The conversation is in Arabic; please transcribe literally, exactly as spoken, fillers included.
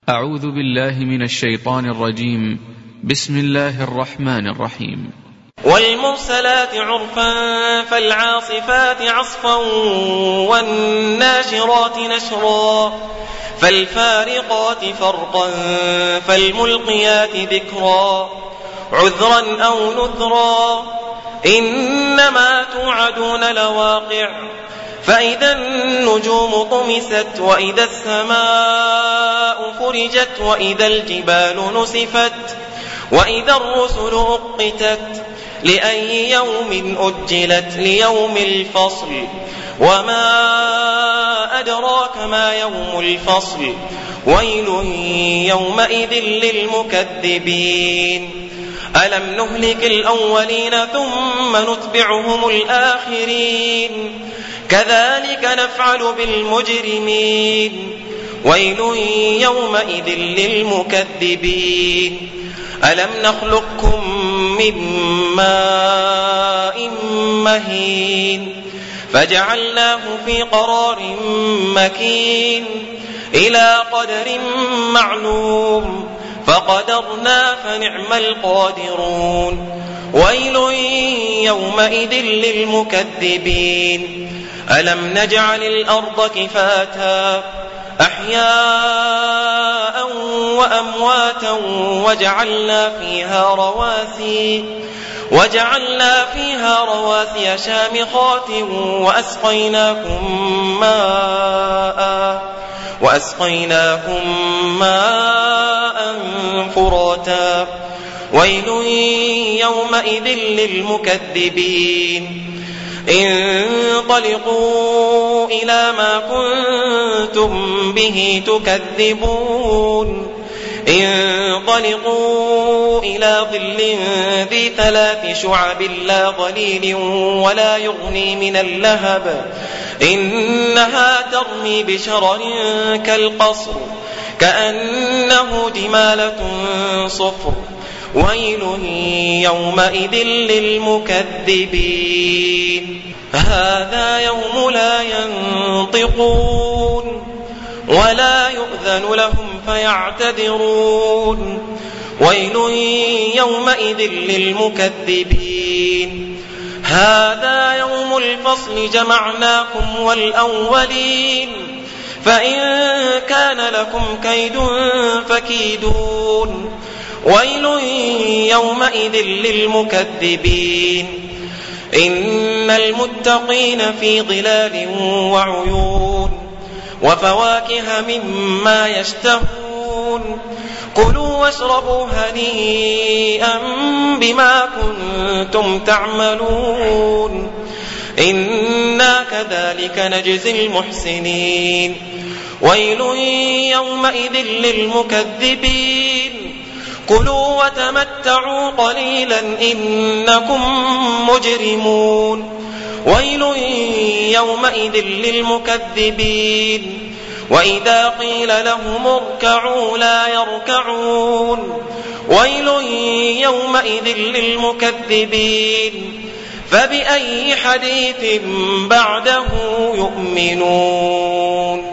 أعوذ بالله من الشيطان الرجيم. بسم الله الرحمن الرحيم. والمرسلات عرفا فالعاصفات عصفا والناشرات نشرا فالفارقات فرقا فالملقيات ذكرا عذرا أو نذرا إنما توعدون لواقع فإذا النجوم طمست وإذا السماء فرجت وإذا الجبال نسفت وإذا الرسل أقتت لأي يوم أجلت ليوم الفصل وما أدراك ما يوم الفصل ويل يومئذ للمكذبين ألم نهلك الأولين ثم نتبعهم الآخرين كذلك نفعل بالمجرمين ويل يومئذ للمكذبين ألم نخلقكم من ماء مهين فجعلناه في قرار مكين إلى قدر معلوم فقدرنا فنعم القادرون ويل يومئذ للمكذبين ألم نجعل الأرض كفاتا أحياء وأمواتا وجعلنا فيها رواسي وجعلنا فيها رواسي شامخات وأسقيناكم ماء وأسقيناكم ماء فراتا ويل يومئذ للمكذبين انطلقوا إلى ما كنتم به تكذبون انطلقوا إلى ظل ذي ثلاث شعب لا ظليل ولا يغني من اللهب إنها ترمي بشرر كالقصر كأنه جمالة صفر ويل يومئذ للمكذبين هذا يوم لا ينطقون ولا يؤذن لهم فيعتذرون ويل يومئذ للمكذبين هذا يوم الفصل جمعناكم والأولين فإن كان لكم كيد فكيدون ويل يومئذ للمكذبين إن المتقين في ظلال وعيون وفواكه مما يشتهون كلوا واشربوا هنيئا بما كنتم تعملون إنا كذلك نجزي المحسنين ويل يومئذ للمكذبين كلوا وتمتعوا قليلا إنكم مجرمون ويل يومئذ للمكذبين وإذا قيل لهم اركعوا لا يركعون ويل يومئذ للمكذبين فبأي حديث بعده يؤمنون.